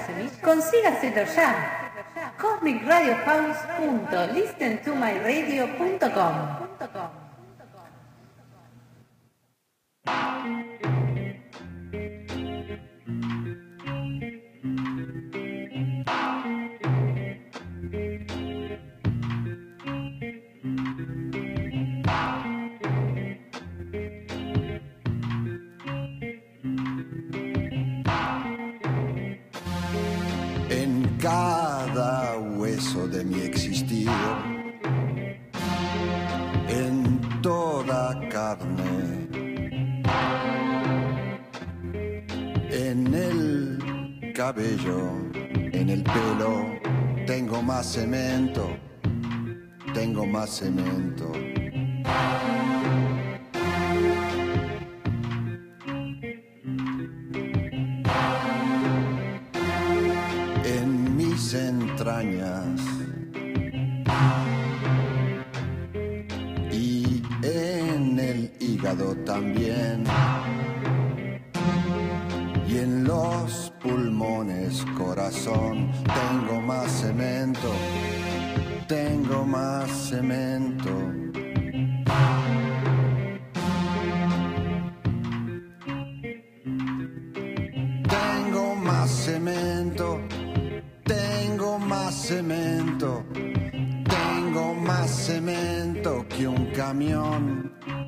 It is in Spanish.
Consígaselo ya. CosmicRadioHouse.listentomyradio.com. En cada hueso de mi existir, en toda carne, en el cabello, en el pelo, tengo más cemento, tengo más cemento. En mis entrañas y en el hígado también, y en los pulmones, corazón, tengo más cemento, tengo más cemento. Tengo más cemento, tengo más cemento, tengo más cemento que un camión.